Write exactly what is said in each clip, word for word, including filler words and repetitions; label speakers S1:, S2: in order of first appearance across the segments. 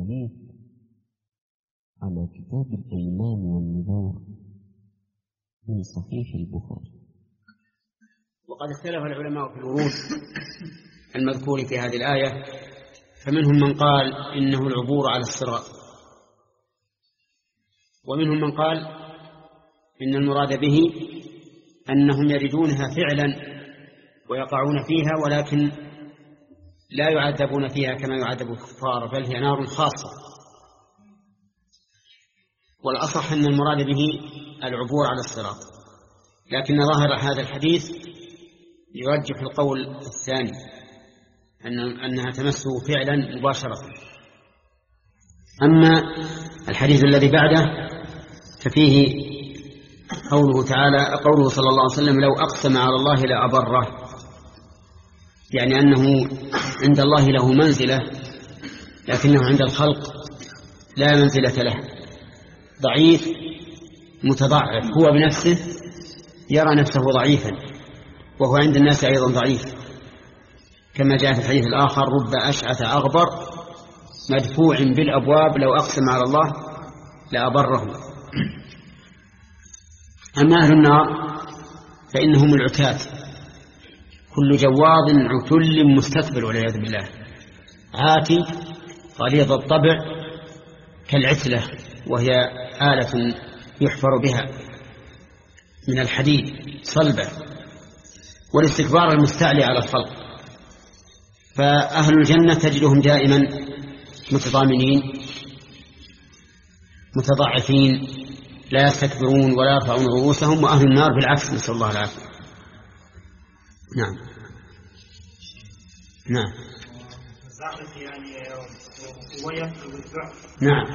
S1: الحديث على كتاب الأيمان والنذور من صحيح البخاري.
S2: وقد اختلف العلماء في الورود المذكور في هذه الآية، فمنهم من قال إنه العبور على الصراط، ومنهم من قال إن المراد به أنهم يردونها فعلا ويقعون فيها، ولكن لا يعذبون فيها كما يعذب الكفار، بل هي نار خاصة. والأصح أن المراد به العبور على الصراط، لكن ظاهر هذا الحديث يرجح القول الثاني أن أنها تمسه فعلا مباشرة. أما الحديث الذي بعده ففيه قوله تعالى قوله صلى الله عليه وسلم: لو أقسم على الله لأبره، يعني أنه عند الله له منزلة لكنه عند الخلق لا منزلة له، ضعيف متضعف، هو بنفسه يرى نفسه ضعيفا وهو عند الناس أيضا ضعيف، كما جاء في الحديث الآخر: رب أشعث أغبر مدفوع بالأبواب لو أقسم على الله لأبره. أما أهل النار فإنهم العتاة، كل جواظ عتل مستكبر والعياذ بالله، عاتي غليظ الطبع كالعتلة، وهي آلة يحفر بها من الحديد صلبة، والاستكبار المستعلي على الخلق. فأهل الجنة تجدهم دائما متضامنين متضعفين لا يستكبرون ولا يرفعون رؤوسهم، وأهل النار بالعكس، نسأل الله العافية. نعم نعم نعم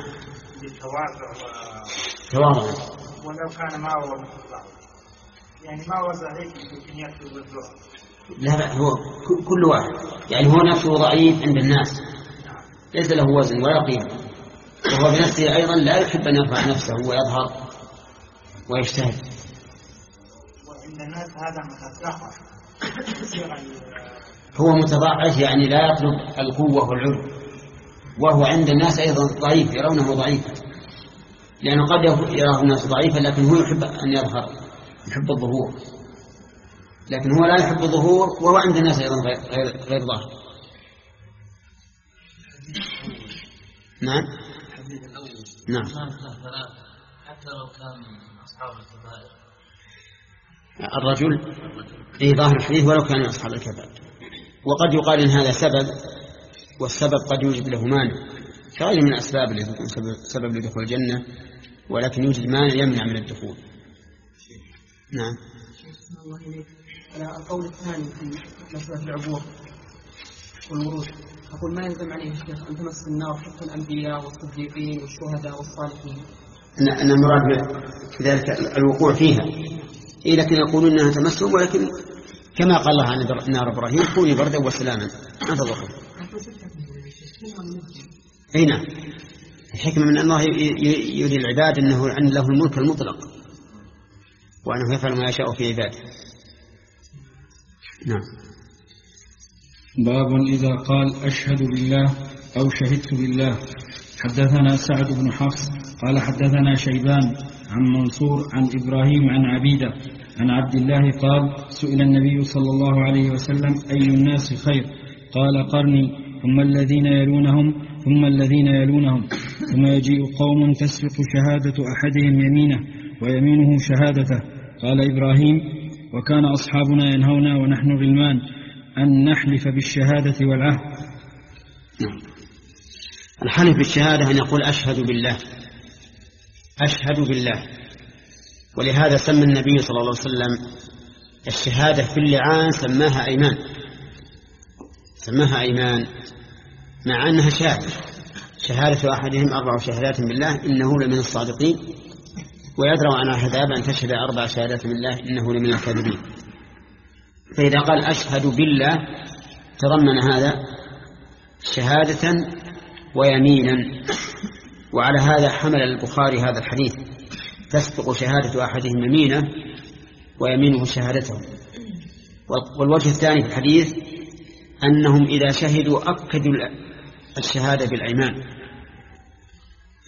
S2: تواضع،
S3: ولو كان ما هو يعني ما وزع عليك يمكن يكتب الدعاء.
S2: لا لا، هو كل واحد يعني هو نفسه ضعيف عند الناس، ليس له وزن ولا قيمة، وهو بنفسه أيضا لا يحب أن يرفع نفسه ويظهر ويجتهد.
S3: وإن الناس هذا متضعف،
S2: هو متضعف يعني لا يطلب القوة والعلو، وهو عند الناس أيضا ضعيف، يرونه ضعيفا، لأنه قد يراه الناس ضعيفا لكن هو يحب أن يظهر، يحب الظهور، لكن هو لا يحب الظهور وهو عند الناس أيضا غير, غير ظاهر. نعم نعم
S4: حتى لو كان أصحاب الكبائر
S2: الرجل إيه ظاهر الحديث ولو كان أصحاب الكبائر. وقد يقال إن هذا سبب، والسبب قد يوجد له مانع، كغير من الأسباب التي تكون سبب لدخول الجنة، ولكن يوجد مانع يمنع من الدخول. نعم.
S5: على القول الثاني في مسألة العبور والورود، أقول ما يلزم عليه الشيخ أن تمس النار حتى الأنبياء والصديقين والشهداء والصالحين،
S2: أن المراد بذلك الوقوع فيها، إيه لكن يقولون أنها تمسهم، ولكن كما قال الله عن نار إبراهيم: كوني بردا وسلاما ما تضروا. أي نعم، الحكمة من الله يري العباد أنه له الملك المطلق، وأنه يفعل ما يشاء في عباده. نعم.
S6: باب إذا قال أشهد بالله أو شهدت بالله. حدثنا سعد بن حفص قال حدثنا شيبان عن منصور عن إبراهيم عن عبيدة عن عبد الله قال: سئل النبي صلى الله عليه وسلم: أي الناس خير؟ قال: قرني، ثم الذين يلونهم، ثم الذين يلونهم، ثم يجيء قوم تسبق شهادة أحدهم يمينه ويمينه شهادته. قال إبراهيم: وكان أصحابنا ينهونا ونحن غلمان أن نحلف بالشهادة والعهد.
S2: الحلف بالشهادة أن يقول أشهد بالله، أشهد بالله. ولهذا سمى النبي صلى الله عليه وسلم الشهادة في اللعان سماها أيمان، سماها أيمان مع أنها شهادة. شهادة أحدهم أربع شهادات بالله إنه لمن الصادقين، ويدرأ عن العذاب أن تشهد أربع شهادات بالله إنه لمن الكاذبين. فإذا قال أشهد بالله تضمن هذا شهادة ويمينا، وعلى هذا حمل البخاري هذا الحديث: تسبق شهادة أحدهم يمينه ويمينه شهادته. والوجه الثاني في الحديث أنهم إذا شهدوا أكدوا الشهادة بالأيمان،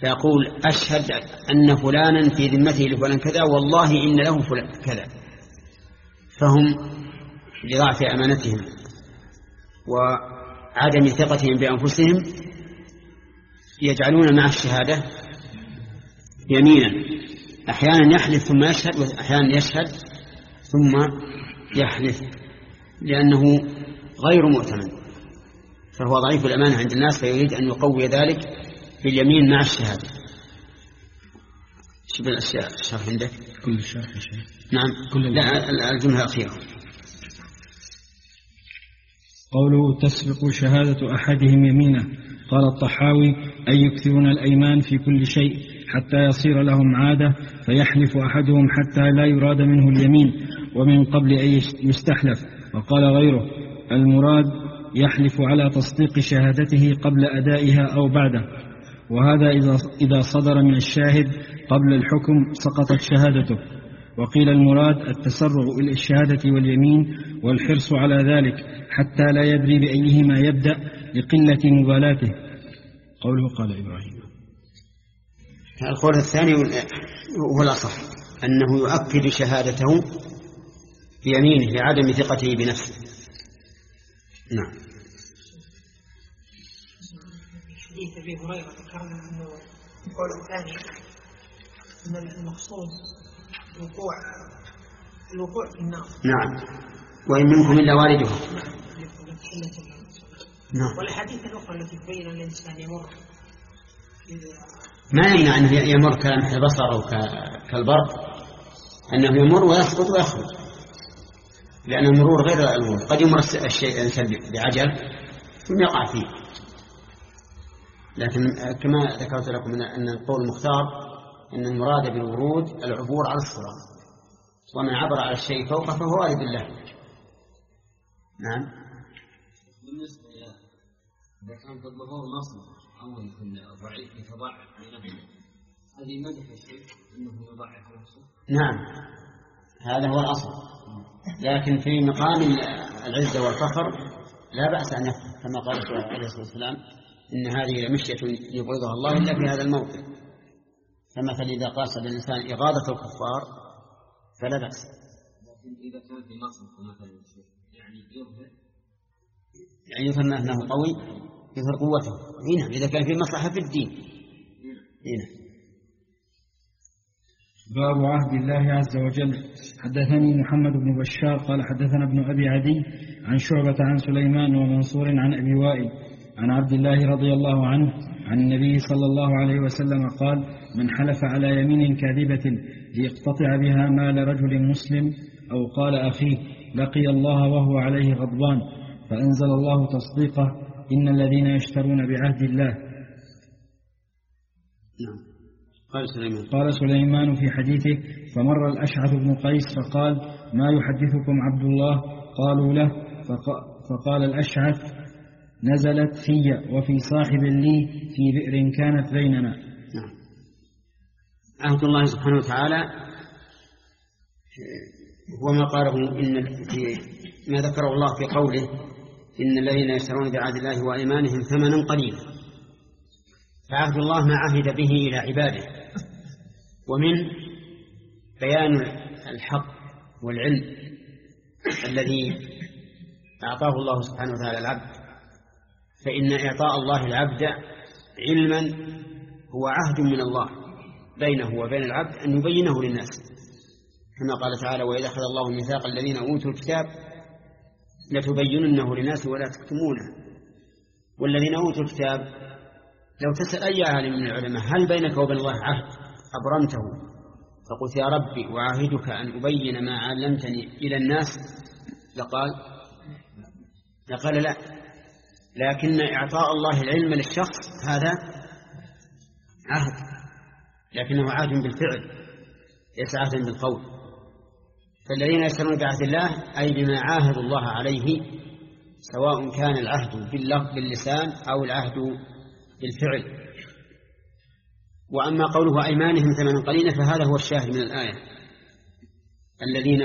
S2: فيقول أشهد أن فلانا في ذمته لفلان كذا والله إن له فلان كذا، فهم لضعف أمانتهم وعدم ثقتهم بأنفسهم يجعلون مع الشهادة يمينا، أحيانا يحلف ثم يشهد وأحيانا يشهد ثم يحلف لأنه غير مؤتمن، فهو ضعيف الأمانة عند الناس فيريد أن يقوي ذلك باليمين مع الشهادة. شو بالأشياء الشرح عندك؟
S6: كل الشرح شيء.
S2: نعم
S6: كل
S2: لا الجملة الأخيرة.
S6: قوله تسبق شهادة أحدهم يمينه. قال الطحاوي أي يكثرون الأيمان في كل شيء حتى يصير لهم عادة فيحلف أحدهم حتى لا يراد منه اليمين ومن قبل أن يستحلف. وقال غيره المراد يحلف على تصديق شهادته قبل أدائها أو بعده، وهذا إذا صدر من الشاهد قبل الحكم سقطت شهادته. وقيل المراد التسرع إلى الشهادة واليمين والحرص على ذلك حتى لا يدري بأيهما يبدأ لقلة مبالاته. قوله قال إبراهيم.
S2: القول الثاني هو الأصح أنه يؤكد شهادته بيمينه لعدم ثقته بنفسه. نعم.
S5: حديث أبي هريرة ذكرنا أنه القول الثاني أن المقصود الوقوع الوقوع في النار.
S2: نعم. وإن منكم إلا واردها.
S5: نعم. والحديث الأخرى التي تبين أن الإنسان يمر
S2: ما يمنع أنه يمر كلمح البصر أو كالبرق، أنه يمر ويسقط ويخرج، لأن المرور غير المرور. قد يمر الشيء بعجل ثم يقع فيه، لكن كما ذكرت لكم أن القول المختار أن المراد بالورود العبور على الصراط، ومن عبر على الشيء فوقه فهو وارد الله. نعم.
S1: بالنسبة إذا كان الظهور نصب أو يكون ضعيف يتضعف بنفسه، هذه مدح الشيء أنه يضعف نفسه.
S2: نعم هذا هو الأصل، لكن في مقام العزة والفخر لا بأس أن يفعل كما قال عليه الصلاة والسلام إن هذه مشية يبغضها الله إلا في هذا الموطن. فمثل إذا قاصد الإنسان إغاظة الكفار فلا بأس.
S1: لكن إذا كان في نصب مثلا يعني يظهر
S2: يعني يظهر أنه قوي يظهر قوته. هنا إذا كان في مصلحة في الدين. هنا
S6: باب عهد الله عز وجل. حدثني محمد بن بشار قال حدثنا ابن أبي عدي عن شعبة عن سليمان ومنصور عن أبي وائل عن عبد الله رضي الله عنه عن النبي صلى الله عليه وسلم قال من حلف على يمين كاذبة ليقتطع بها مال رجل مسلم أو قال أخيه لقي الله وهو عليه غضبان فأنزل الله تصديقه إن الذين يشترون بعهد الله.
S2: نعم. قال سليمان.
S6: قال سليمان في حديثه فمر الأشعث بن قيس فقال ما يحدثكم عبد الله؟ قالوا له فقال الأشعث نزلت في وفي صاحب لي في بئر كانت بيننا.
S2: نعم. عهد الله سبحانه وتعالى هو ما قاله إن في ما ذكره الله في قوله إن الذين يشترون بعهد الله وأيمانهم ثمنا قليلا. فعهد الله ما عهد به إلى عباده، ومن بيان الحق والعلم الذي أعطاه الله سبحانه وتعالى العبد، فإن إعطاء الله العبد علما هو عهد من الله بينه وبين العبد أن يبينه للناس، كما قال تعالى وإذا أخذ الله ميثاق الذين أوتوا الكتاب لتبيننه للناس ولا تكتمونه. والذين أوتوا الكتاب لو تسأل أي عالم من العلماء هل بينك وبين الله عهد أبرمته فقلت يا ربي وعاهدك أن أبين ما علمتني إلى الناس لقال لقال لا، لكن إعطاء الله العلم للشخص هذا عهد، لكنه عهد بالفعل ليس عهد بالقول. فالذين يشترون بعهد الله أي بما عاهد الله عليه، سواء كان العهد باللسان أو العهد بالفعل. وأما قوله أيمانهم ثمنا قليلا فهذا هو الشاهد من الآية، الذين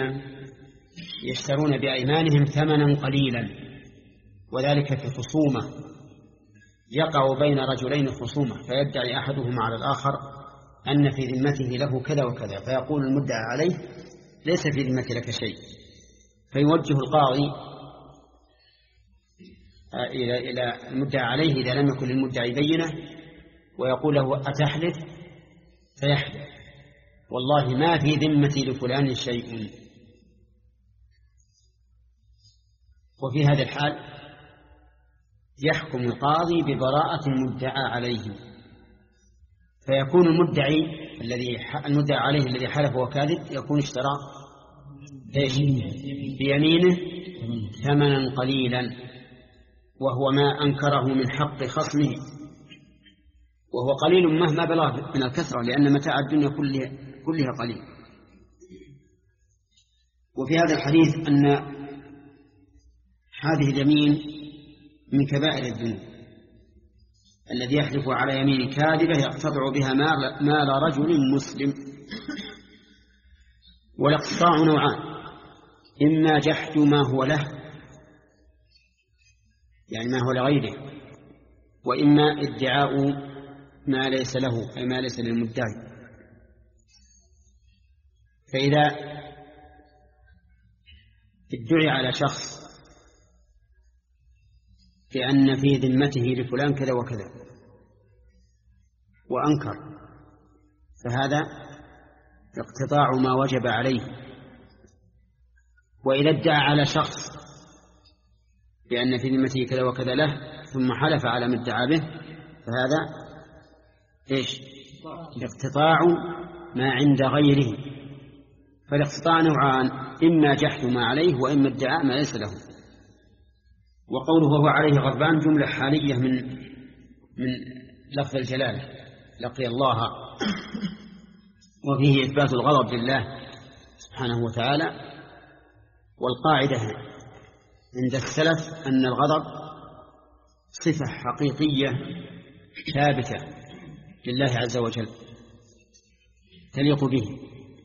S2: يشترون بأيمانهم ثمنا قليلا، وذلك في خصومة يقع بين رجلين خصومة فيدعي أحدهما على الآخر أن في ذمته له كذا وكذا، فيقول المدعى عليه ليس في ذمتي لك شيء، فيوجه القاضي إلى إلى المدعى عليه إذا لم يكن للمدعي بينة ويقول له أتحلف؟ فيحلف والله ما في ذمتي لفلان شيء. وفي هذا الحال يحكم القاضي ببراءة المدعى عليه، فيكون المدعي الذي المدعى عليه الذي حلف وكاذب يكون اشترى بيمينه ثمنا قليلا، وهو ما أنكره من حق خصمه، وهو قليل مهما بلغ من الكثرة، لأن متاع الدنيا كلها, كلها قليل. وفي هذا الحديث أن هذه اليمين من كبائر الذنوب، الذي يحلف على يمين كاذبة يقتطع بها مال رجل مسلم. والاقتطاع نوعان: إما جحد ما هو له يعني ما هو لغيره، وإما ادعاء ما ليس له أي ما ليس للمدعي. فإذا ادعي على شخص بأن في ذمته لفلان كذا وكذا وأنكر، فهذا اقتطاع ما وجب عليه. وإذا ادعى على شخص بأن في ذمته كذا وكذا له ثم حلف على ما ادعى به، فهذا إيش؟ اقتطاع ما عند غيره. فالاقتطاع نوعان: إما جحد ما عليه وإما ادعاء ما ليس له. وقوله وهو عليه غضبان جملة حالية من من لفظ الجلالة لقي الله، وفيه إثبات الغضب لله سبحانه وتعالى. والقاعدة عند السلف أن الغضب صفة حقيقية ثابتة لله عز وجل تليق به،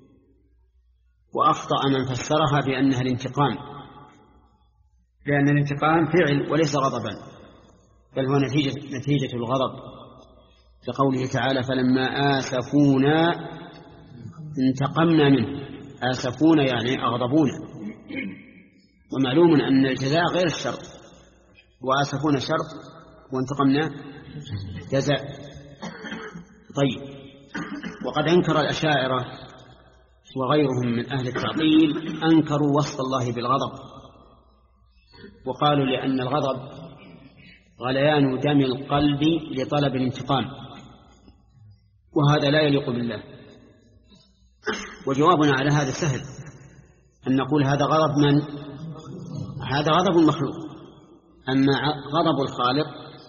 S2: وأخطأ من فسرها بأنها الانتقام، لأن الانتقام فعل وليس غضبا، بل هو نتيجة, نتيجة الغضب، لقوله تعالى فلما آسفونا انتقمنا منه. آسفونا يعني أغضبونا، ومعلوم أن الجزاء غير الشرط، وآسفونا شرط وانتقمنا جزاء. طيب، وقد أنكر الأشاعرة وغيرهم من أهل التعطيل أنكروا وصف الله بالغضب، وقالوا لأن الغضب غليان دم القلب لطلب الانتقام، وهذا لا يليق بالله. وجوابنا على هذا سهل، أن نقول هذا غضب من؟ هذا غضب المخلوق. أما غضب الخالق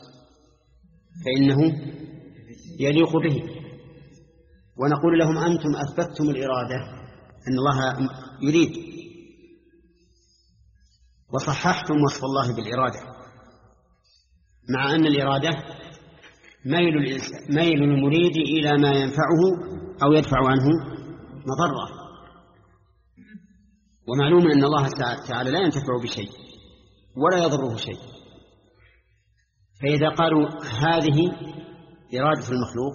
S2: فإنه يليق به. ونقول لهم أنتم أثبتتم الإرادة أن الله يريد، وصححتم وصف الله بالإرادة، مع أن الإرادة ميل, ميل المريد إلى ما ينفعه أو يدفع عنه مضرة. ومعلوم أن الله تعالى لا ينتفع بشيء ولا يضره شيء. فإذا قالوا هذه إرادة المخلوق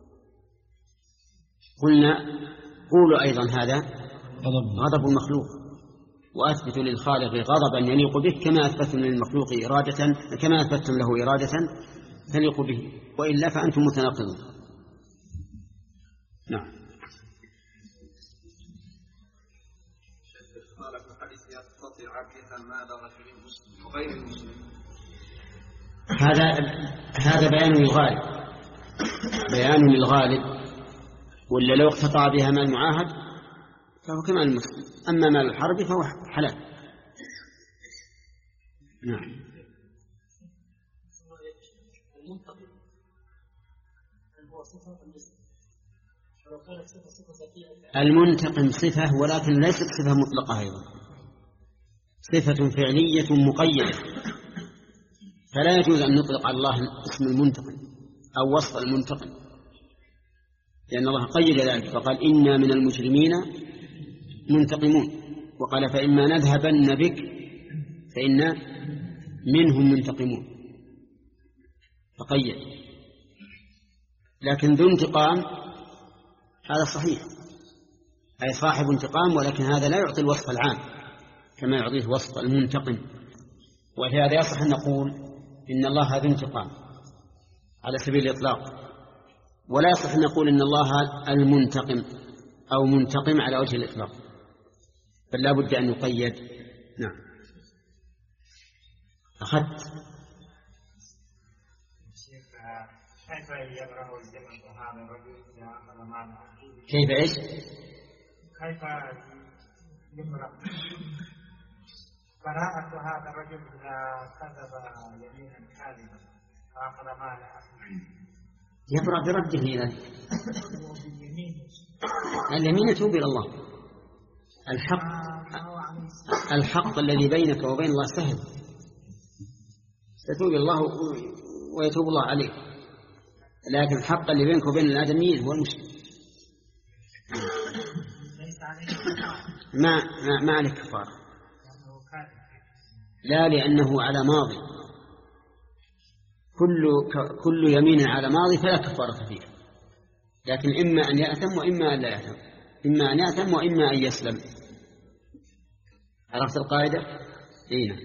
S2: قلنا قولوا أيضا هذا غضب المخلوق، وأثبتوا للخالق غضبا يليق به كما أثبتم للمخلوق إرادة كما أثبتم له إرادة تليق به، وإلا فأنتم متناقضون. نعم. هذا هذا بيان للغالب، بيان للغالب، ولا لو اقتطع بها مال معاهد فهو كمال المسلم، أما مال الحرب فهو حلال. نعم. المنتقم صفة ولكن ليست صفة مطلقة أيضا، صفة فعلية مقيدة، فلا يجوز أن نطلق على الله اسم المنتقم أو وصف المنتقم، لأن الله قيد ذلك فقال إنا من المجرمين منتقمون، وقال فإما نذهبن بك فإنا منهم منتقمون. فقيد. لكن ذو انتقام هذا صحيح، أي صاحب انتقام، ولكن هذا لا يعطي الوصف العام كما يعطيه وصف المنتقم. ولهذا يصح أن نقول إن الله ذو انتقام على سبيل الإطلاق، ولا يصح أن نقول إن الله المنتقم أو منتقم على وجه الإطلاق، بل لا بد أن يقيد. نعم. أخذت.
S3: كيف يبرأ الجمل هذا الرجل إذا أخذ مال أخيه؟
S2: كيف إيش؟
S3: كيف يبرأ براءة هذا الرجل إذا كذب يمينا كاذبا فأخذ مال أخيه؟
S2: يبرأ برده إلى اليمين، يتوب إلى الله. الحق الحق الذي بينك وبين الله سهل، تتوب إلى الله ويتوب الله عليك، لكن الحق اللي بينك وبين الآدميين هو المشكلة. ما ما ما عليه كفارة، لا، لأنه على ماضي، كل كل يمين على ماضي فلا كفارة فيه، لكن إما أن يأثم وإما أن لا يأثم، إما أن يأثم وإما أن يسلم. عرفت القاعدة؟ إيه.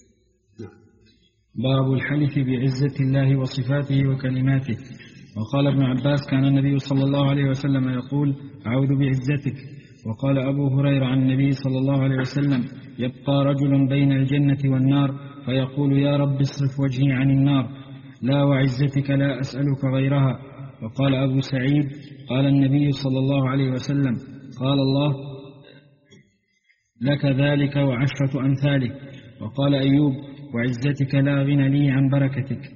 S6: باب الحلف بعزة الله وصفاته وكلماته. وقال ابن عباس كان النبي صلى الله عليه وسلم يقول أعوذ بعزتك. وقال أبو هريرة عن النبي صلى الله عليه وسلم يبقى رجل بين الجنة والنار فيقول يا رب اصرف وجهي عن النار، لا وعزتك لا أسألك غيرها. وقال أبو سعيد قال النبي صلى الله عليه وسلم قال الله لك ذلك وعشرة أمثاله. وقال أيوب وعزتك لا غنى لي عن بركتك،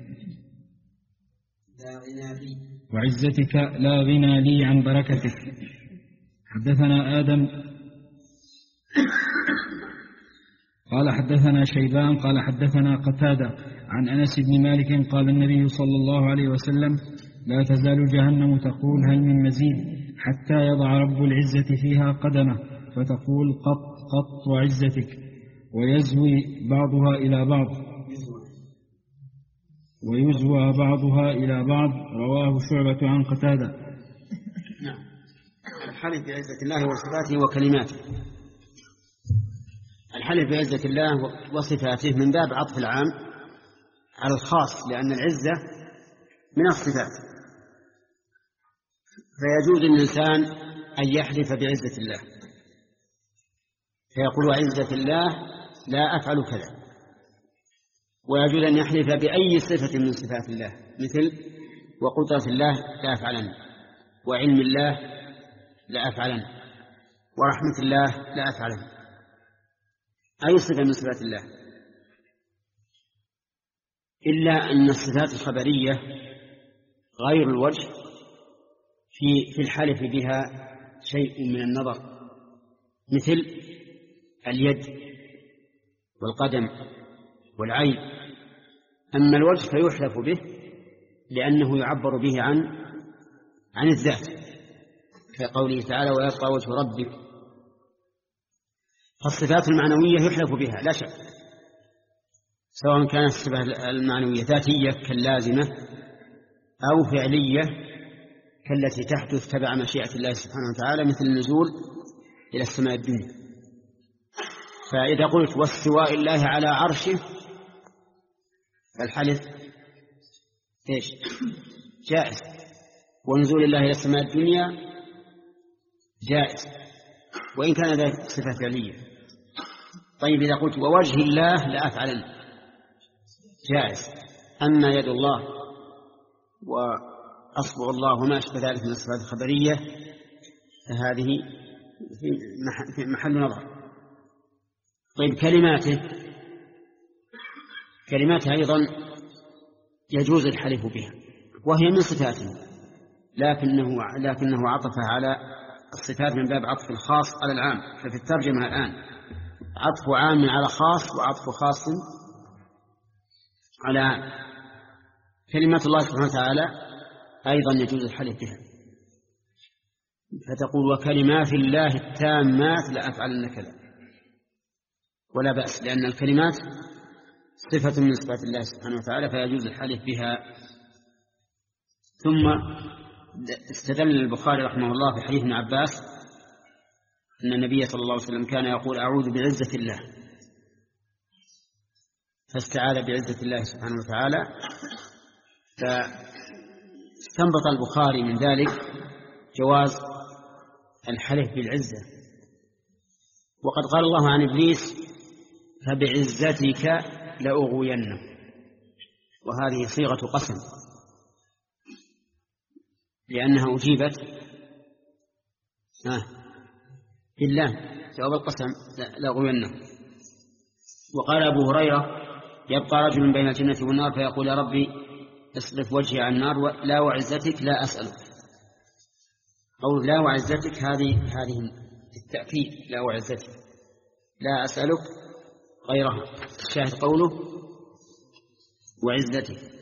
S6: وعزتك لا غنى لي عن بركتك. حدثنا آدم قال حدثنا شيبان قال حدثنا قتادة عن أنس بن مالك قال النبي صلى الله عليه وسلم لا تزال جهنم تقول هل من مزيد حتى يضع رب العزة فيها قدمه فتقول قط قط وعزتك، ويزوي بعضها إلى بعض ويزوى بعضها إلى بعض. رواه شعبة عن قتادة.
S2: نعم. الحلف بعزة الله وصفاته وكلماته. الحلف بعزة الله وصفاته من باب عطف العام على الخاص، لأن العزة من الصفات، فيجوز للإنسان أن يحلف بعزة الله فيقول وعزة الله لا أفعل كذا، ويجوز أن يحلف بأي صفة من صفات الله، مثل وقدرة الله لا أفعلن، وعلم الله لا أفعلن، ورحمة الله لا أفعلن، أي صفة من صفات الله، إلا أن الصفات الخبرية غير الوجه في في الحلف بها شيء من النظر، مثل اليد والقدم والعين. أما الوجه فيحلف به لأنه يعبر به عن عن الذات، كقوله تعالى ويبقى وجه ربك. فالصفات المعنوية يحلف بها لا شك، سواء كانت الصفة المعنوية ذاتية كاللازمة أو فعلية كالتي تحدث تبع مشيئة الله سبحانه وتعالى، مثل النزول إلى السماء الدنيا. فإذا قلت واستواء الله على عرشه فالحلف إيش؟ جائز، ونزول الله إلى السماء الدنيا جائز، وإن كان ذلك صفة فعلية. طيب إذا قلت ووجه الله لا أفعلن جائز. أما يد الله وأصبع الله وما أشبه ذلك من الصفات الخبرية فهذه في محل نظر. طيب كلماته كلماته أيضا يجوز الحلف بها، وهي من صفاته، لكنه لكنه عطفها على الصفات من باب عطف الخاص على العام. ففي الترجمة الآن عطف عام على خاص وعطف خاص على عام. كلمات الله سبحانه وتعالى أيضا يجوز الحلف بها، فتقول وكلمات الله التامات لأفعلن كذا، ولا بأس، لأن الكلمات صفة من صفات الله سبحانه وتعالى فيجوز الحلف بها ثم استدل البخاري رحمه الله في حديث ابن عباس أن النبي صلى الله عليه وسلم كان يقول أعوذ بعزة الله، فاستعاذ بعزة الله سبحانه وتعالى، فاستنبط البخاري من ذلك جواز الحلف بالعزة. وقد قال الله عن إبليس فبعزتك لأغوينه، وهذه صيغة قسم لأنها أجيبت بالله جواب القسم لأغوينه. وقال أبو هريرة يبقى رجل بين الجنة والنار فيقول يا ربي اصرف وجهي عن النار لا وعزتك لا أسألك. قول لا وعزتك هذه هذه التأكيد، لا وعزتك لا أسألك غيرها. الشاهد قوله وعزتك.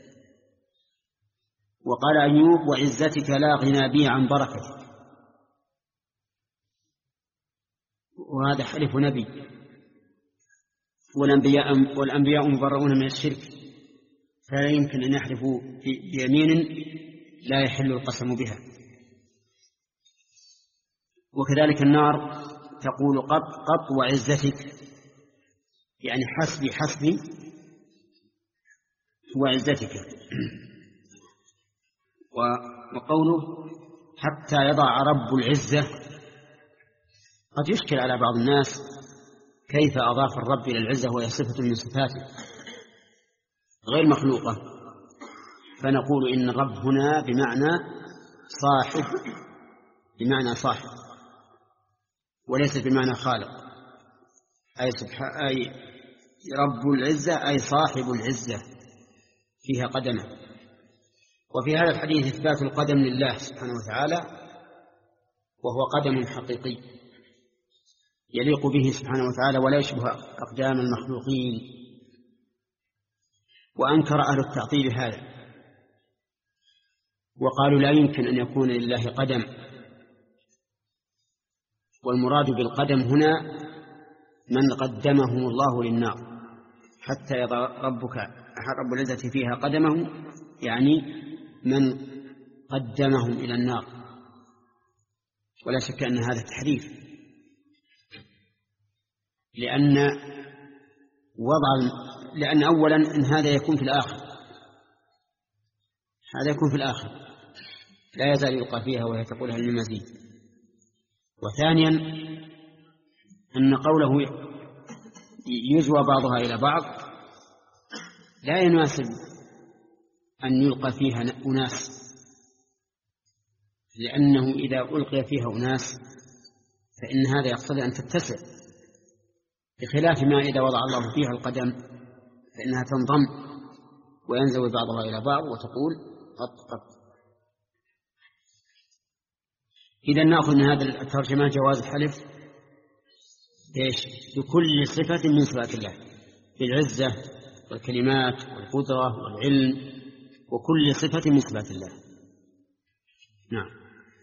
S2: وقال أيوب وعزتك لا غنى بي عن بركتك، وهذا حلف نبي، والأنبياء, والأنبياء مبرؤون من الشرك، فلا يمكن أن يحلفوا بيمين لا يحل القسم بها. وكذلك النار تقول قط قط وعزتك، يعني حسبي حسبي وعزتك. وقوله حتى يضع رب العزة قد يشكل على بعض الناس كيف أضاف الرب إلى العزة وهي صفة من صفاته غير مخلوقة، فنقول إن الرب هنا بمعنى صاحب، بمعنى صاحب وليس بمعنى خالق، أي, أي رب العزة أي صاحب العزة فيها قدمه. وفي هذا الحديث إثبات القدم لله سبحانه وتعالى، وهو قدم حقيقي يليق به سبحانه وتعالى ولا يشبه أقدام المخلوقين. وأنكر أهل التعطيل هذا وقالوا لا يمكن أن يكون لله قدم، والمراد بالقدم هنا من قدمه الله للنار حتى يضع ربك رب العزة فيها قدمه، يعني من قدمهم إلى النار. ولا شك أن هذا تحريف، لأن وضع لأن أولا إن هذا يكون في الآخر، هذا يكون في الآخر لا يزال يلقى فيها وهي تقول هل من مزيد. وثانيا أن قوله يزوى بعضها إلى بعض لا يناسب أن يلقى فيها أناس، لأنه إذا ألقي فيها أناس فإن هذا يقتضي أن تتسع، بخلاف ما إذا وضع الله فيها القدم فإنها تنضم وينزوي بعضها إلى بعض وتقول قط قط. إذا نأخذ من هذا الترجمة جواز الحلف إيش؟ بكل صفة من صفات الله، بالعزة والكلمات والقدرة والعلم وكل صفة من صفات الله. نعم.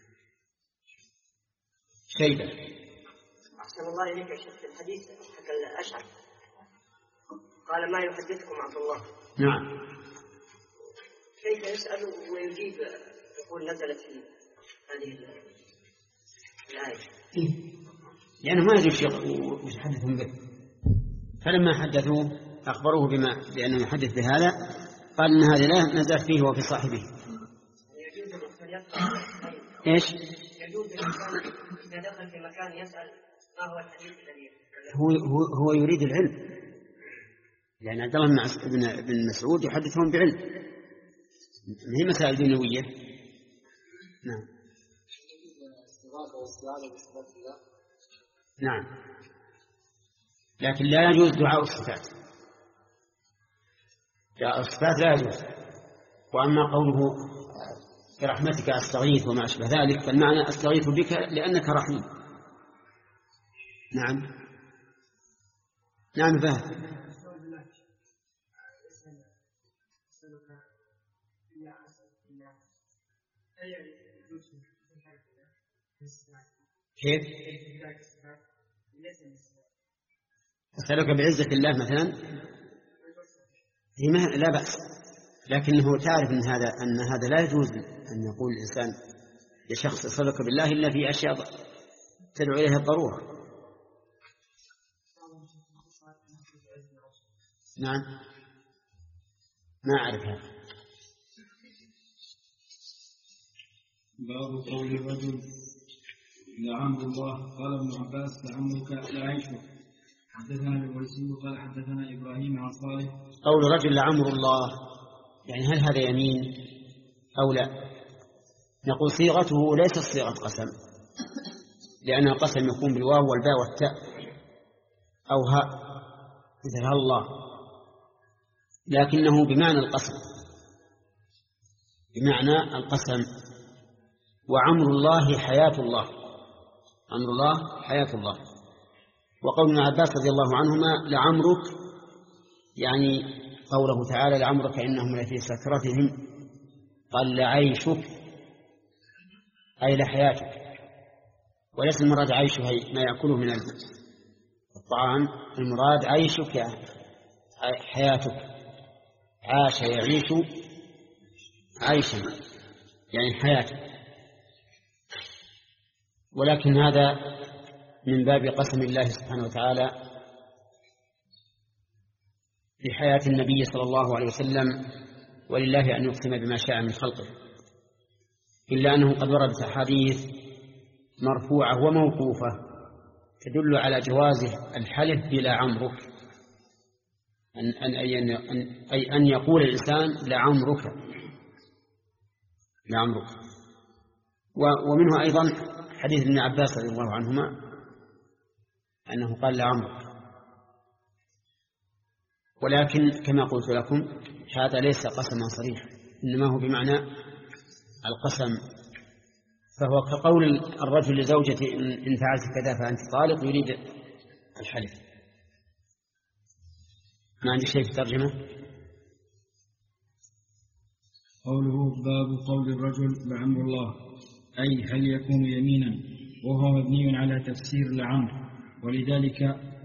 S2: شيبة.
S7: أحسن الله إليك يا شيخ. في الحديث حكى الأشعر قال ما يحدثكم عبد الله.
S2: نعم.
S7: كيف يسأل ويجيب يقول نزلت في هذه الآية؟
S2: لأنه ما يجب يحدثهم به، فلما حدثوه أخبروه بما بأنه يحدث بهذا قال إن هذا لا نزلت فيه وفي صاحبه. إيش؟
S7: يجوز الإنسان إذا دخل في مكان يسأل ما هو الحديث الذي
S2: هو هو هو يريد العلم، لأن عبد الله بن بن مسعود يحدثهم بعلم، هي مسائل دنيوية. نعم. نعم، لكن لا يجوز دعاء الصفات، دعاء الصفات لا يجوز. وأما قوله برحمتك أستغيث وما أشبه ذلك فالمعنى أستغيث بك لأنك رحيم. نعم. نعم فهم. كيف؟ أسألك بعزة الله مثلا، هي لا بأس، لكنه تعرف أن هذا أن هذا لا يجوز أن يقول الإنسان يا شخص صدق بالله إلا في أشياء تدعو إليها الضرورة. نعم ما أعرف هذا.
S6: باب قول الرجل لعمر الله قال ابن عباس لعمرك لعيشك. حدثنا الويسي قال حدثنا إبراهيم عن صالح.
S2: قول رجل لعمر الله يعني هل هذا يمين أو لا؟ نقول صيغته ليست صيغة قسم، لأن القسم يكون بالواو والباء والتاء أو هاء مثل الله، لكنه بمعنى القسم، بمعنى القسم. وعمر الله حياة الله، عمر الله حياة الله. وقول ابن عباس رضي الله عنهما لعمرك يعني قوله تعالى لعمرك إنهم لفي سكرتهم، قال لعيشك أي لحياتك، وليس المراد عيشه ما يأكله من الطعام، المراد عيشك حياتك. عاش يعيش عيشا يعني حياتك. ولكن هذا من باب قسم الله سبحانه وتعالى في حياة النبي صلى الله عليه وسلم، ولله أن يقسم بما شاء من خلقه، إلا أنه قد وردت أحاديث مرفوعة وموقوفة تدل على جواز الحلف بلا عمرك، أن, أن, أن, أي أن يقول الإنسان لعمرك لعمرك. ومنه أيضا حديث ابن عباس رضي الله عنهما أنه قال لعمرك، ولكن كما قلت لكم هذا ليس قسما صريحا، إنما هو بمعنى القسم، فهو كقول الرجل لزوجته إن فعلت كذا فأنت طالق، يريد الحلف. ما عندي شيء في الترجمة.
S6: قوله باب قول الرجل لعمر الله أي هل يكون يمينا، وهو مبني على تفسير لعمر، ولذلك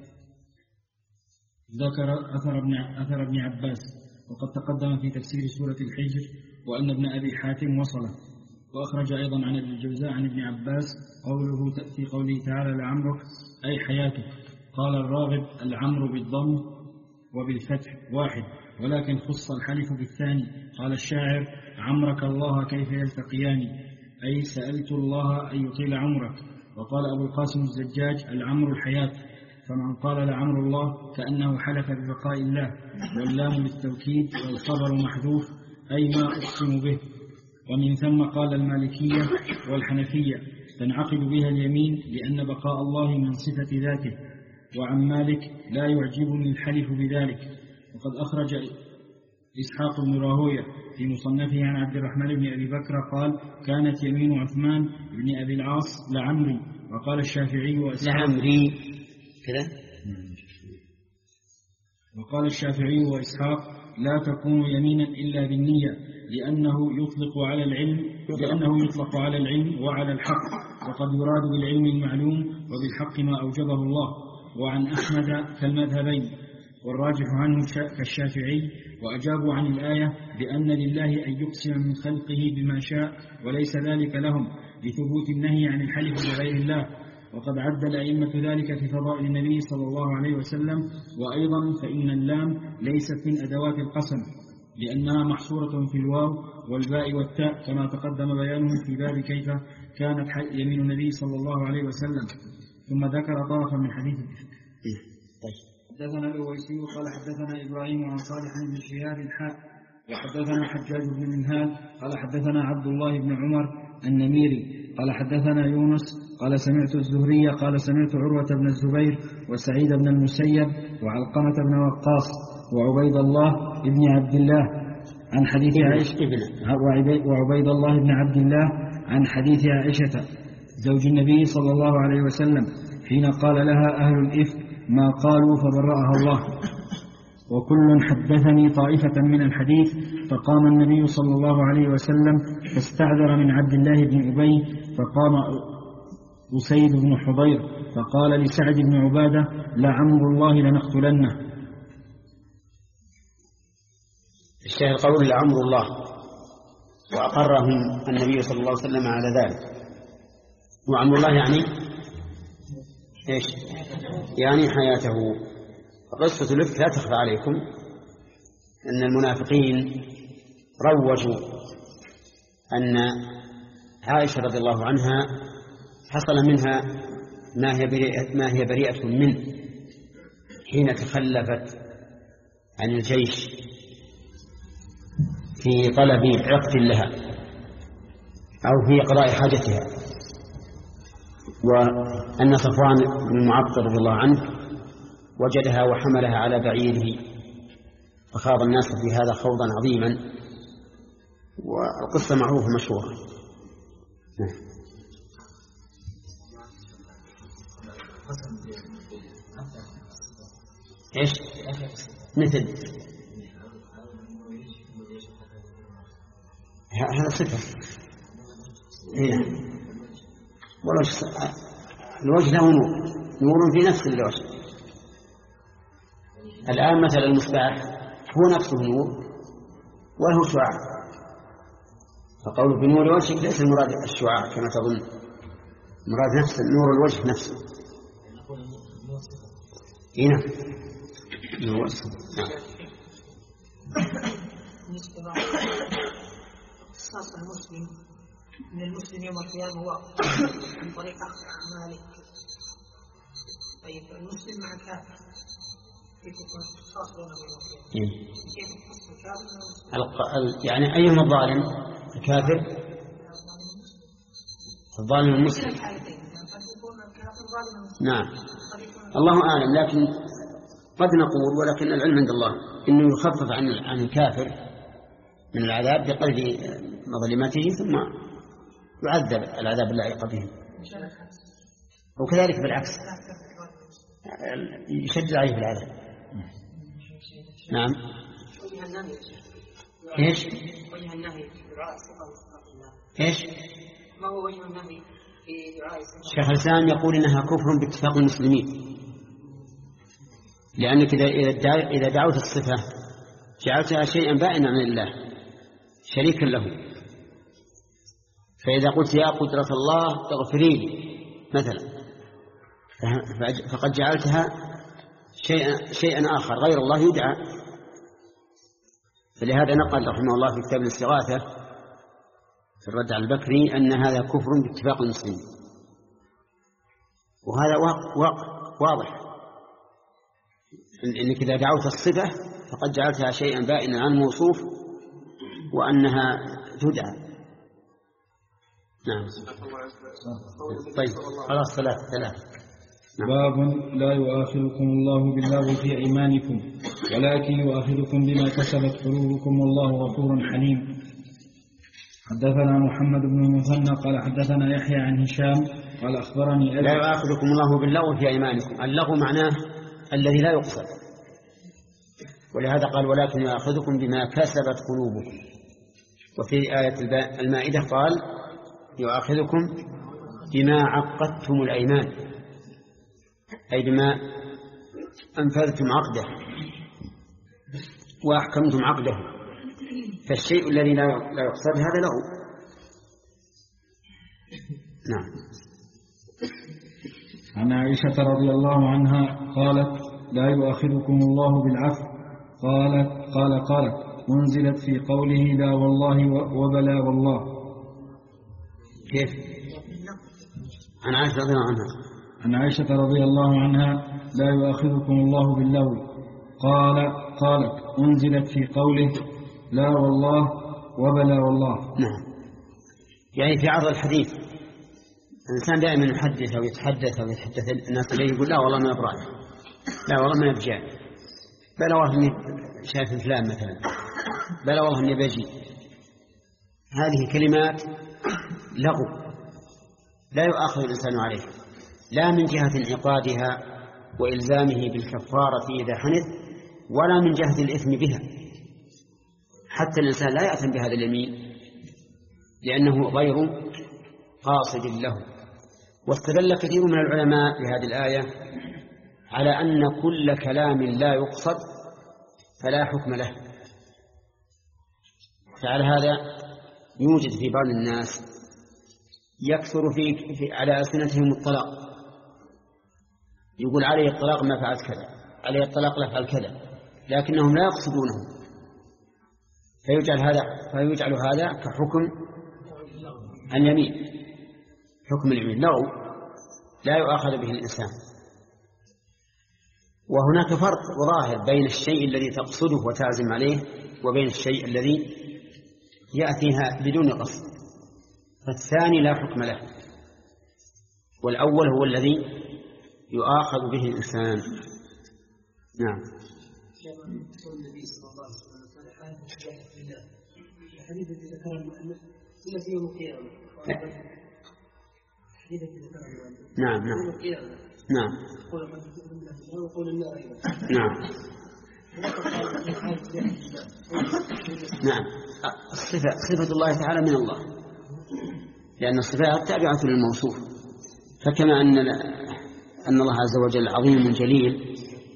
S6: ذكر أثر ابن, أثر ابن عباس، وقد تقدم في تفسير سورة الحجر وأن ابن أبي حاتم وصله. وأخرج أيضا عن ابن الجوزاء عن ابن عباس قوله في قوله تعالى لعمرك أي حياتك. قال الراغب العمر بالضم وبالفتح واحد، ولكن خص الحلف بالثاني. قال الشاعر عمرك الله كيف يلتقيان، أي سألت الله أن يطيل عمرك. وقال أبو القاسم الزجاج العمر الحياة، فمن قال لعمر الله كأنه حلف ببقاء الله، واللام للتوكيد والخبر محذوف أي ما أقسم به. ومن ثم قال المالكية والحنفية تنعقد بها اليمين لأن بقاء الله من صفة ذاته. وعن مالك لا يعجبني الحلف بذلك. وقد أخرج إسحاق بن راهوية في مصنفه عن عبد الرحمن بن أبي بكر قال كانت يمين عثمان بن أبي العاص لعمري. وقال الشافعي وإسحاق
S2: لعمري كذا.
S6: وقال الشافعي وإسحاق لا تكون يمينا إلا بالنية، لأنه يطلق على العلم لأنه يطلق على العلم وعلى الحق، وقد يراد بالعلم المعلوم وبالحق ما أوجبه الله. وعن أحمد كالمذهبين، والراجح عنه كالشافعي. وأجابوا عن الآية بأن لله أن يقسم من خلقه بما شاء وليس ذلك لهم، لثبوت النهي عن الحلف بغير الله. وقد عد الأئمة ذلك في فضائل النبي صلى الله عليه وسلم. وأيضا فإن اللام ليست من أدوات القسم، لأنها محصورة في الواو والباء والتاء، كما تقدم بيانه في باب كيف كانت يمين النبي صلى الله عليه وسلم. ثم ذكر طرفا من حديث. حدثنا الأويسي قال حدثنا إبراهيم عن صالح بن شهاب الحاء، وحدثنا حجاج بن منهال قال حدثنا عبد الله بن عمر النميري قال حدثنا يونس قال سمعت الزهري قال سمعت عروة بن الزبير وسعيد بن المسيب وعلقمة بن وقاص وعبيد الله بن عبد الله عن حديث عائشة وعبيد الله بن عبد الله عن حديث عائشة زوج النبي صلى الله عليه وسلم حين قال لها أهل الإفك ما قالوا فبرأها الله. وكل حدثني طائفة من الحديث. فقام النبي صلى الله عليه وسلم فاستعذر من عبد الله بن أبي، فقام أسيد بن حضير فقال لسعد بن عبادة لعمر الله لنقتلنه.
S2: الشاهد قول لأمر الله، وأقرهم النبي صلى الله عليه وسلم على ذلك. وأمر الله يعني إيش؟ يعني حياته. قصة الإفك لا تخفى عليكم أن المنافقين روجوا أن عائشة رضي الله عنها حصل منها ما هي بريئة, ما هي بريئة منه حين تخلفت عن الجيش في طلب عقد لها أو في قضاء حاجتها، وأن صفوان بن المعطل رضي الله عنه وجدها وحملها على بعيره، فخاض الناس في هذا خوضا عظيما، والقصة معروفة مشهورة. إيش؟ مثل هذا صفة. إيه. الوجه له نور، نور في نفس الوجه. الآن مثل المصباح هو نفسه نور وله شعاع، فقوله بنور وجهك ليس المراد الشعاع كما تظن، مراد نفس نور الوجه نفسه. هنا نور
S7: اختصاص المسلم من المسلم يوم القيامة هو عن طريق أعماله. طيب المسلم مع الكافر كيف يكون اختصاص بينهم يوم القيامة؟ كيف يخص الكافر؟
S2: يعني أيهما الظالم؟ الكافر؟ الظالم المسلم. نعم الله أعلم، لكن قد نقول ولكن العلم عند الله إنه يخفف عن عن الكافر من العذاب بقدر مظلمته ثم يعذب العذاب اللائق به، وكذلك بالعكس يشدد عليه بالعذاب. نعم. ايش؟
S7: وجه النهي في دعاء
S2: ايش؟
S7: ما هو وجه النهي في دعاء
S2: الشيخ الإسلام يقول إنها كفر باتفاق المسلمين، لأنك إذا دعوت الصفة جعلتها شيئا بائنا عن الله شريكا له، فإذا قلت يا قدرة الله اغفري لي مثلا فقد جعلتها شيئا, شيئا آخر غير الله يدعى. فلهذا نقل رحمه الله في كتاب الاستغاثة في الرد على البكري أن هذا كفر باتفاق المسلمين، وهذا واضح إنك إذا دعوت الصفة فقد جعلتها شيئا بائنا عن موصوف وأنها تدعى. نعم. طيب خلاص ثلاث ثلاث. نعم.
S6: باب لا يؤاخذكم الله باللغو في أيمانكم ولكن يؤاخذكم بما كسبت قلوبكم والله غفور حليم. حدثنا محمد بن المثنى قال حدثنا يحيى عن هشام قال أخبرني
S2: لا يؤاخذكم الله باللغو في أيمانكم. اللغو معناه الذي لا يقصد، ولهذا قال ولكن يؤاخذكم بما كسبت قلوبكم. وفي آية المائدة قال يؤاخذكم بما عقدتم الأيمان، أي بما أنفذتم عقده وأحكمتم عقده، فالشيء الذي لا يقصد هذا له. نعم.
S6: عن عائشة رضي الله عنها قالت لا يؤاخذكم الله بالعفو قالت قال قالت أنزلت في قوله لا والله وبلا والله.
S2: كيف؟ عن عائشة رضي الله عنها
S6: عن عائشة رضي الله عنها لا يؤاخذكم الله باللغو قال قالت أنزلت في قوله لا والله وبلا والله.
S2: نعم. يعني في عرض الحديث الإنسان دائما يحدث أو يتحدث أو يتحدث الناس إليه يقول لا والله ما أبراج، لا والله ما أبجاء، بلا والله إني شايف فلان مثلا، بلا والله إني بجي. هذه كلمات لغو لا يؤاخذ الإنسان عليه، لا من جهة انعقادها وإلزامه بالكفارة إذا حنث، ولا من جهة الإثم بها. حتى الإنسان لا يأثم بهذا اليمين لأنه غير قاصد له. واستدل كثير من العلماء بهذه الآية على أن كل كلام لا يقصد فلا حكم له، فعلى هذا يوجد في بعض الناس يكثر في, في على ألسنتهم الطلاق، يقول عليه الطلاق ما فعلت كذا، عليه الطلاق لا فعل كذا، لكنهم لا يقصدونه، فيجعل هذا فيجعل هذا كحكم اليمين، حكم اليمين لو لا يؤاخذ به الإنسان. وهناك فرق ظاهر بين الشيء الذي تقصده وتعزم عليه وبين الشيء الذي يأتيها بدون قصد، فالثاني لا حكم له، والأول هو الذي يؤاخذ به الإنسان. نعم.
S5: الحديث الذي ذكره المؤلف إلا في يوم القيامة.
S2: نعم نعم نعم نعم نعم. الصفة صفة الله تعالى من الله، لأن الصفات تابعة للموصوف، فكما أن أن الله عز وجل عظيم جليل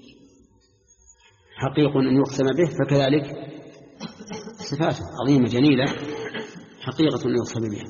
S2: حقيق أن يقسم به، فكذلك صفاته عظيمة جليلة حقيقة أن يقسم بها.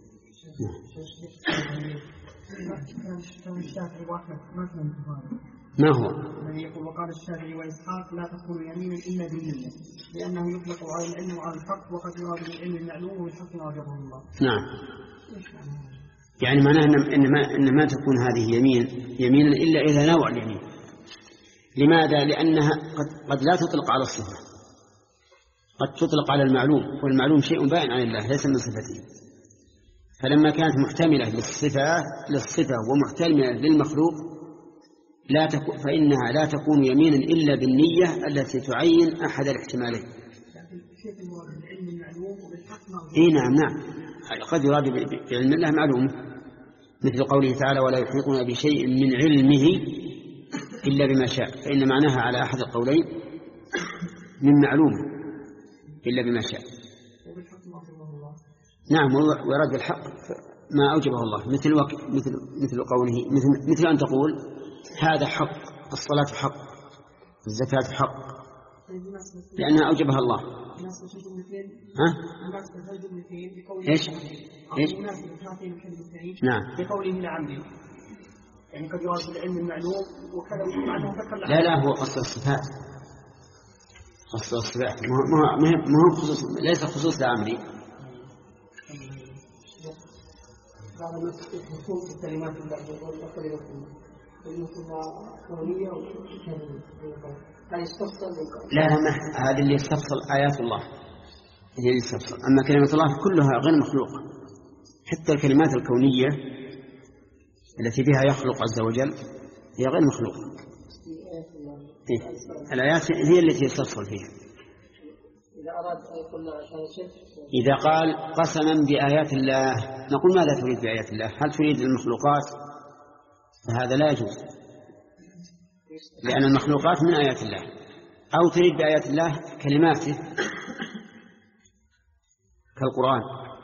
S2: ما هو؟
S5: يقول وقال الشافعي وإسحاق لا تكون يمينا إلا بالنية، لأنه يطلق على العلم وعلى الحق، وقد يراد بالعلم المعلوم والحق ما وجبه الله.
S2: نعم. يعني معناه إن ما إن ما تكون هذه يمين يمينا إلا إذا نوع اليمين. لماذا؟ لأنها قد, قد لا تطلق على الصفة، قد تطلق على المعلوم، والمعلوم شيء باين عن الله ليس من صفته، فلما كانت محتملة للصفة للصفة ومحتملة للمخلوق لا تكون فإنها لا تكون يمينا إلا بالنية التي تعين أحد الاحتمالين. إيه نعم نعم. قد يراد بعلم الله معلوم، مثل قوله تعالى ولا يحيطون بشيء من علمه إلا بما شاء، فإن معناها على أحد القولين من معلوم إلا بما شاء. نعم. ويراد بالحق ما أوجبه الله، مثل وك... مثل مثل قوله مثل مثل أن تقول هذا حق، الصلاة حق، الزكاة حق، لأنها أوجبها الله. ها؟ إيش؟ إيش؟ نعم.
S5: بقوله لعمري، يعني قد يراد بالعلم المعلوم وكذا معناه تكلم.
S2: لا لا، هو أصل الصفات، أصل الصفات ما ما ما هو خصوص، ليس خصوص لعمري.
S5: بعض الناس يفهم الكلمات الله وكلمة كلمة قولية هذه تستفصل.
S2: لا لا، ما هذه اللي تستفصل آيات الله هي اللي تستفصل، أما كلمة الله كلها غير مخلوقة، حتى الكلمات الكونية التي بها يخلق عز وجل هي غير مخلوقة. إيه؟ الآيات هي التي يستفصل فيها.
S5: إذا أراد أن يقول هذا شيء،
S2: إذا قال قسما بآيات الله نقول ماذا تريد بآيات الله؟ هل تريد المخلوقات؟ فهذا لا يجوز، لأن المخلوقات من آيات الله. أو تريد بآيات الله كلماته كالقرآن،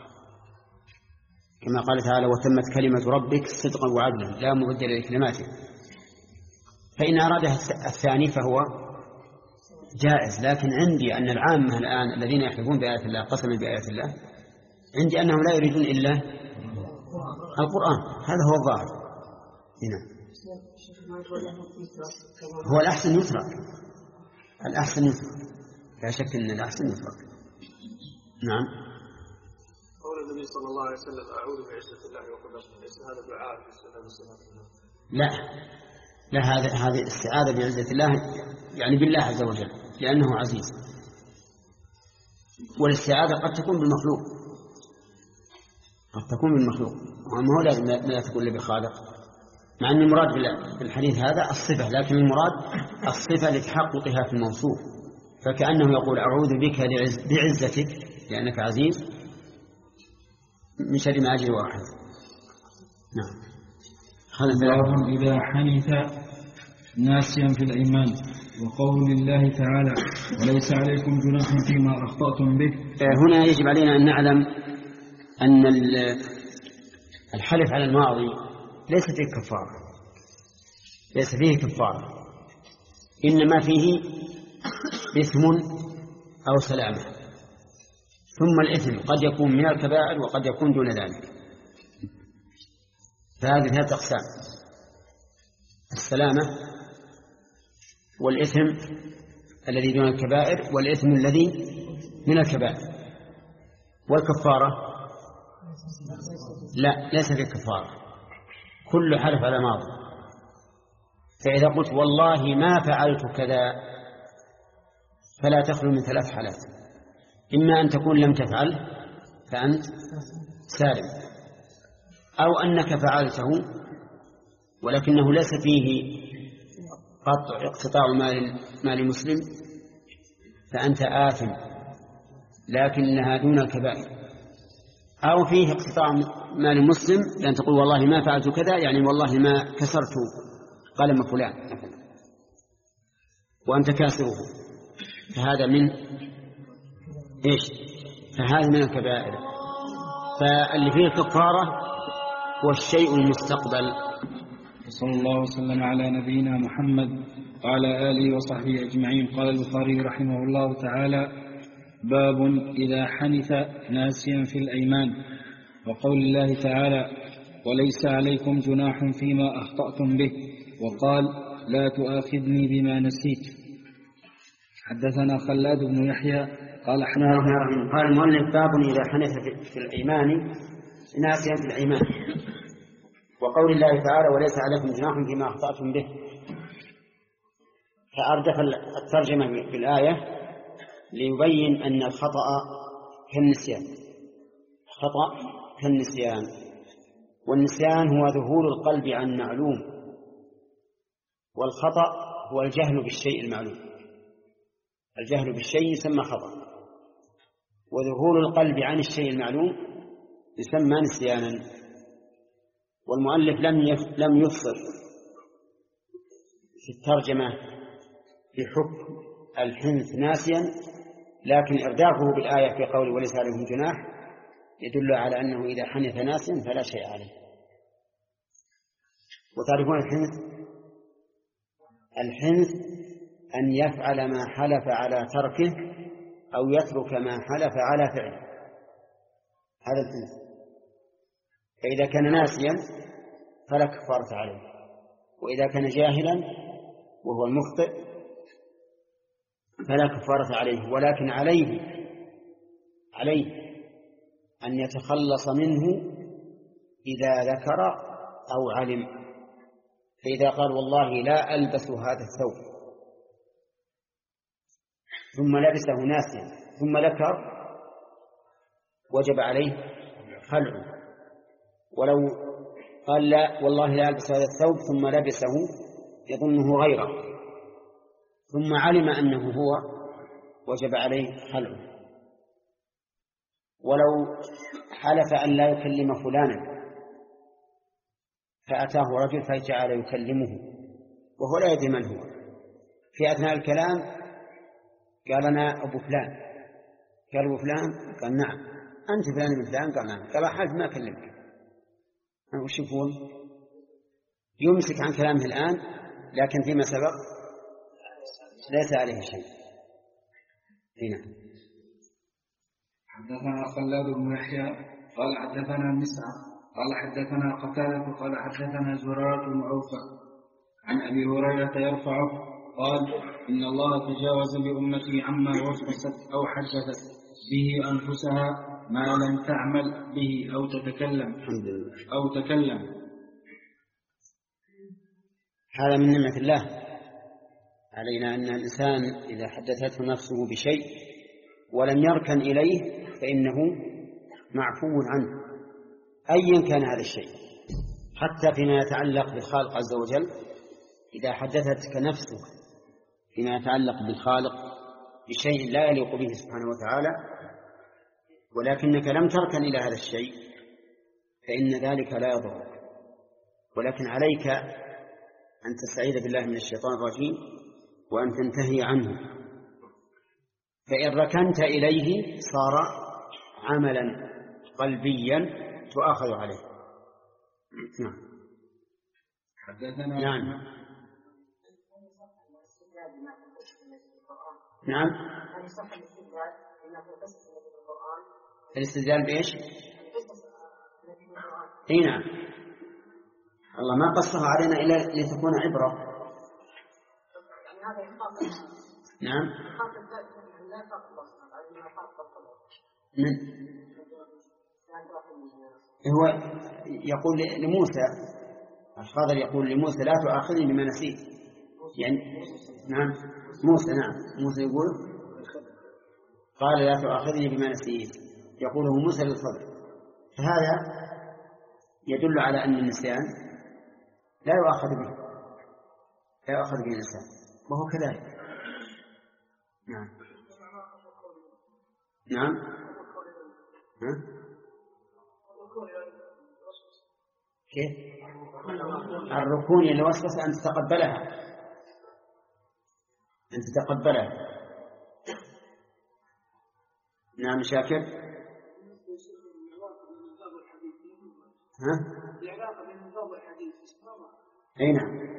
S2: كما قال تعالى وتمت كلمة ربك صدقا وعدلا لا مبدل لكلماته. فإن أراد الثاني فهو جائز، لكن عندي أن العامة الآن الذين يحلفون بآيات الله قسما بآيات الله عندي أنهم لا يريدون إلا القرآن، هذا هو الظاهر هنا. هو الأحسن يترك، الأحسن يترك، لا شك أن الأحسن يترك. نعم.
S8: قول النبي صلى الله عليه وسلم أعوذ بعزة الله وقدرته، ليس هذا دعاء في الصلاة والسلام؟
S2: لا لا، هذا هذه الاستعاذة بعزة الله يعني بالله عز وجل لأنه عزيز، والاستعاذة قد تكون بالمخلوق، قد تكون بالمخلوق، وما هو لازم لا تكون إلا بالخالق، مع أن المراد بالحديث هذا الصفة، لكن المراد الصفة لتحققها في الموصوف، فكأنه يقول أعوذ بك بعزتك لأنك عزيز من شر ما أجري وأحد. نعم.
S6: باب إذا حنث ناسيا في الأيمان، وقول الله تعالى وليس عليكم جناح فيما أخطأتم به.
S2: هنا يجب علينا أن نعلم أن الحلف على الماضي ليس فيه كفارة، ليس فيه كفارة، إنما فيه إثم أو سلامة. ثم الإثم قد يكون من الكبائر وقد يكون دون ذلك. فهذه ثلاثة أقسام: السلامة، والإثم الذي دون الكبائر، والإثم الذي من الكبائر. والكفارة لا، ليس في كفارة، كل حلف على ماضي. فإذا قلت والله ما فعلت كذا فلا تخلو من ثلاث حالات: إما أن تكون لم تفعل فأنت سالم، أو أنك فعلته ولكنه ليس فيه قطع اقتطاع مال مال مسلم فأنت آثم لكنها دون الكبائر، أو فيه اقتطاع مال مسلم لأن تقول والله ما فعلت كذا، يعني والله ما كسرت قلم فلان وأنت كاسره، فهذا من إيش؟ فهذا من الكبائر. فاللي فيه الكفارة هو الشيء المستقبل.
S6: صلى الله وسلم على نبينا محمد وعلى آله وصحبه أجمعين. قال البخاري رحمه الله تعالى: باب إذا حنث ناسيا في الأيمان، وقول الله تعالى: وليس عليكم جناح فيما أخطأتم به، وقال: لا تؤاخذني بما نسيت. حدثنا خلاد بن يحيى قال حدثنا
S2: قال المؤلف: باب إذا حنث في الأيمان ناسيا في الأيمان، وقول الله تعالى: وليس عليكم جناح فيما أخطأتم به. فأردف الترجمة بالآية ليبين أن الخطأ كالنسيان، خطأ كالنسيان، والنسيان هو ذهول القلب عن معلوم، والخطأ هو الجهل بالشيء المعلوم. الجهل بالشيء يسمى خطأ، وذهول القلب عن الشيء المعلوم يسمى نسيانا. والمؤلف لم لم يفصل في الترجمة بحكم الحنث ناسيا، لكن إردافه بالآية في قوله وليس عليهم جناح يدل على أنه إذا حنث ناسيا فلا شيء عليه. وتعرفون الحنث؟ الحنث أن يفعل ما حلف على تركه أو يترك ما حلف على فعله، هذا الحنث. فإذا كان ناسيا فلا كفارة عليه، وإذا كان جاهلا وهو المخطئ فلا كفارة عليه، ولكن عليه عليه أن يتخلص منه إذا ذكر أو علم. فإذا قال والله لا ألبس هذا الثوب ثم لبسه ناسيا ثم ذكر وجب عليه خلعه. ولو قال لا والله لا ألبس هذا الثوب ثم لبسه يظنه غيره ثم علم أنه هو وجب عليه خلعه. ولو حلف أن لا يكلم فلانا فأتاه رجل فجعل يكلمه وهو لا يدري من هو، في أثناء الكلام قال أنا أبو فلان، قال أبو فلان، قال نعم. أنت فلان من فلان؟ قال نعم. قال حاج ما أكلمك. وش يقول؟ يمسك عن كلامه الآن، لكن فيما سبق ليس عليه شيء. هنا
S6: حدثنا خلاد بن يحيى قال حدثنا مسعر قال حدثنا قتادة قال حدثنا زرارة بن أوفى عن أبي هريرة يرفعه قال: إن الله تجاوز لأمتي عما وسوست أو حدثت به أنفسها ما لم تعمل به أو تتكلم أو تكلم.
S2: هذا من نعمة الله علينا أن الإنسان إذا حدثته نفسه بشيء ولم يركن إليه فإنه معفو عنه أيا كان هذا الشيء، حتى فيما يتعلق بالخالق عز وجل. إذا حدثتك نفسك فيما يتعلق بالخالق بشيء لا يليق به سبحانه وتعالى ولكنك لم تركن إلى هذا الشيء فإن ذلك لا يضرك، ولكن عليك أن تستعيذ بالله من الشيطان الرجيم وأن تنتهي عنه، فإن ركنت إليه صار عملا قلبيا تؤاخذ عليه. نعم.
S6: حدثنا
S2: نعم. نعم.
S7: هل يصح الاستدلال بما في القصص التي في القرآن
S2: الاستدلال بإيش؟ اي نعم، الله ما قصها علينا إلا لتكون عبرة. نعم. من هو يقول لموسى، الخضر يقول لموسى لا تؤاخذني بما نسيت، يعني نعم موسى نعم موسى يقول قال لا تؤاخذني بما نسيت، يقوله موسى للخضر، فهذا يدل على أن النسيان لا يؤاخذ به، لا يؤاخذ به الإنسان، وهو كذلك. نعم نعم. ها؟ كيف؟ الركون اللي وسوس أن تتقبلها، أن تتقبلها. نعم شاكر. ها؟ أي نعم.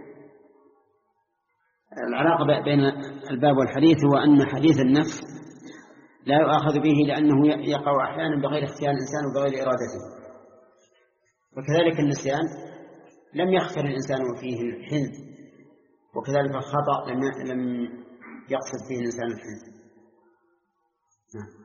S2: العلاقة بين الباب والحديث هو أن حديث النفس لا يؤاخذ به لأنه يقع أحيانا بغير اختيار الإنسان وبغير إرادته، وكذلك النسيان لم يختر الإنسان فيه الحنث، وكذلك الخطأ لم يقصد فيه الإنسان الحنث. نعم.